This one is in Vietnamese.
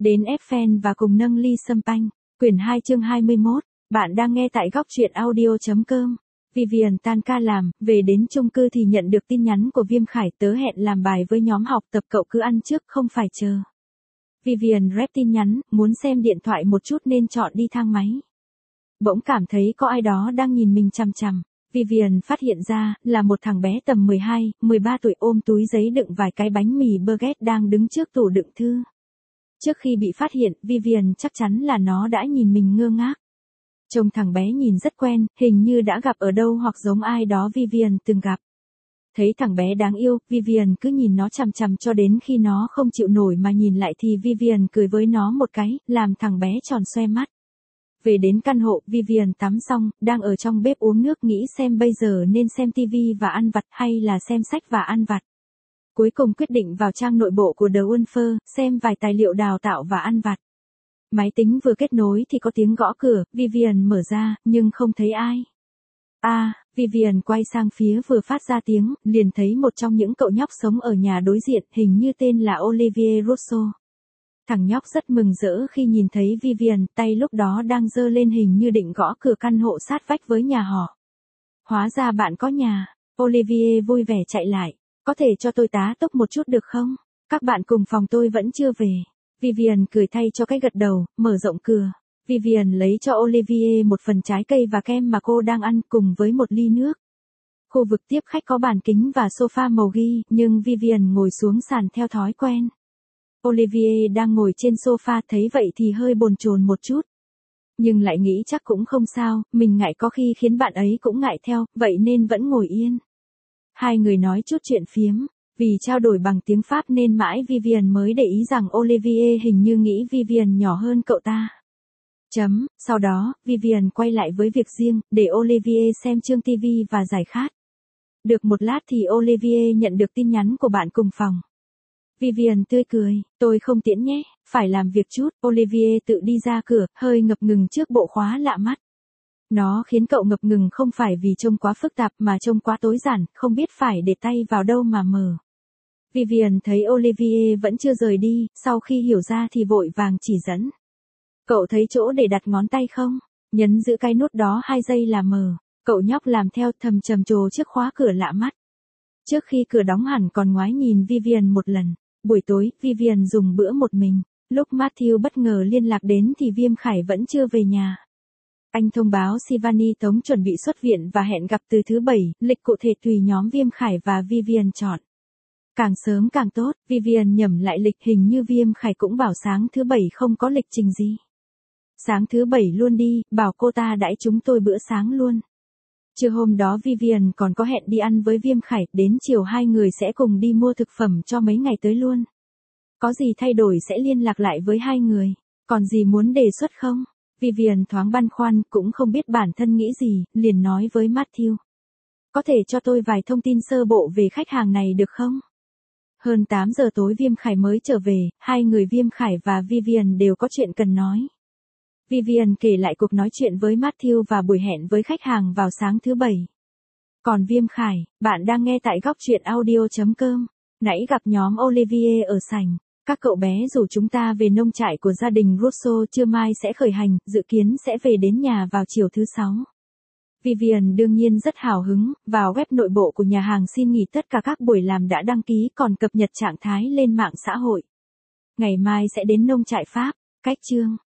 Đến Eiffel và cùng nâng ly champagne. Quyển 2 chương 21. Bạn đang nghe tại góc truyện audio.com. Vivian tan ca làm, về đến chung cư thì nhận được tin nhắn của Viêm Khải, tớ hẹn làm bài với nhóm học tập, cậu cứ ăn trước không phải chờ. Vivian rep tin nhắn, muốn xem điện thoại một chút nên chọn đi thang máy. Bỗng cảm thấy có ai đó đang nhìn mình chằm chằm. Vivian phát hiện ra là một thằng bé tầm 12, 13 tuổi ôm túi giấy đựng vài cái bánh mì baguette đang đứng trước tủ đựng thư. Trước khi bị phát hiện, Vivian chắc chắn là nó đã nhìn mình ngơ ngác. Trông thằng bé nhìn rất quen, hình như đã gặp ở đâu hoặc giống ai đó Vivian từng gặp. Thấy thằng bé đáng yêu, Vivian cứ nhìn nó chằm chằm cho đến khi nó không chịu nổi mà nhìn lại thì Vivian cười với nó một cái, làm thằng bé tròn xoe mắt. Về đến căn hộ, Vivian tắm xong, đang ở trong bếp uống nước nghĩ xem bây giờ nên xem TV và ăn vặt hay là xem sách và ăn vặt. Cuối cùng quyết định vào trang nội bộ của The Wolfer, xem vài tài liệu đào tạo và ăn vặt. Máy tính vừa kết nối thì có tiếng gõ cửa, Vivian mở ra, nhưng không thấy ai. Vivian quay sang phía vừa phát ra tiếng, liền thấy một trong những cậu nhóc sống ở nhà đối diện, hình như tên là Olivier Rousseau. Thằng nhóc rất mừng rỡ khi nhìn thấy Vivian, tay lúc đó đang giơ lên hình như định gõ cửa căn hộ sát vách với nhà họ. Hóa ra bạn có nhà. Olivier vui vẻ chạy lại. Có thể cho tôi tá túc một chút được không? Các bạn cùng phòng tôi vẫn chưa về. Vivian cười thay cho cái gật đầu, mở rộng cửa. Vivian lấy cho Olivier một phần trái cây và kem mà cô đang ăn cùng với một ly nước. Khu vực tiếp khách có bàn kính và sofa màu ghi, nhưng Vivian ngồi xuống sàn theo thói quen. Olivier đang ngồi trên sofa thấy vậy thì hơi bồn chồn một chút. Nhưng lại nghĩ chắc cũng không sao, mình ngại có khi khiến bạn ấy cũng ngại theo, vậy nên vẫn ngồi yên. Hai người nói chút chuyện phiếm, vì trao đổi bằng tiếng Pháp nên mãi Vivian mới để ý rằng Olivier hình như nghĩ Vivian nhỏ hơn cậu ta. Sau đó, Vivian quay lại với việc riêng, để Olivier xem chương TV và giải khát. Được một lát thì Olivier nhận được tin nhắn của bạn cùng phòng. Vivian tươi cười, tôi không tiễn nhé, phải làm việc chút. Olivier tự đi ra cửa, hơi ngập ngừng trước bộ khóa lạ mắt. Nó khiến cậu ngập ngừng không phải vì trông quá phức tạp mà trông quá tối giản, không biết phải để tay vào đâu mà mở. Vivian thấy Olivier vẫn chưa rời đi, sau khi hiểu ra thì vội vàng chỉ dẫn. Cậu thấy chỗ để đặt ngón tay không? Nhấn giữ cái nút đó 2 giây là mở. Cậu nhóc làm theo, thầm trầm trồ trước khóa cửa lạ mắt. Trước khi cửa đóng hẳn còn ngoái nhìn Vivian một lần. Buổi tối, Vivian dùng bữa một mình. Lúc Matthew bất ngờ liên lạc đến thì Viêm Khải vẫn chưa về nhà. Anh thông báo Shivani Tống chuẩn bị xuất viện và hẹn gặp từ thứ Bảy, lịch cụ thể tùy nhóm Viêm Khải và Vivian chọn. Càng sớm càng tốt, Vivian nhẩm lại lịch, hình như Viêm Khải cũng bảo sáng thứ Bảy không có lịch trình gì. Sáng thứ Bảy luôn đi, bảo cô ta đãi chúng tôi bữa sáng luôn. Trưa hôm đó Vivian còn có hẹn đi ăn với Viêm Khải, đến chiều hai người sẽ cùng đi mua thực phẩm cho mấy ngày tới luôn. Có gì thay đổi sẽ liên lạc lại với hai người, còn gì muốn đề xuất không? Vivian thoáng băn khoăn, cũng không biết bản thân nghĩ gì, liền nói với Matthew. Có thể cho tôi vài thông tin sơ bộ về khách hàng này được không? Hơn 8 giờ tối Viêm Khải mới trở về, hai người Viêm Khải và Vivian đều có chuyện cần nói. Vivian kể lại cuộc nói chuyện với Matthew và buổi hẹn với khách hàng vào sáng thứ Bảy. Còn Viêm Khải, bạn đang nghe tại góc truyện audio.com. Nãy gặp nhóm Olivier ở sảnh. Các cậu bé rủ chúng ta về nông trại của gia đình Rousseau, trưa mai sẽ khởi hành, dự kiến sẽ về đến nhà vào chiều thứ 6. Vivian đương nhiên rất hào hứng, vào web nội bộ của nhà hàng xin nghỉ tất cả các buổi làm đã đăng ký, còn cập nhật trạng thái lên mạng xã hội. Ngày mai sẽ đến nông trại Pháp, cách chương.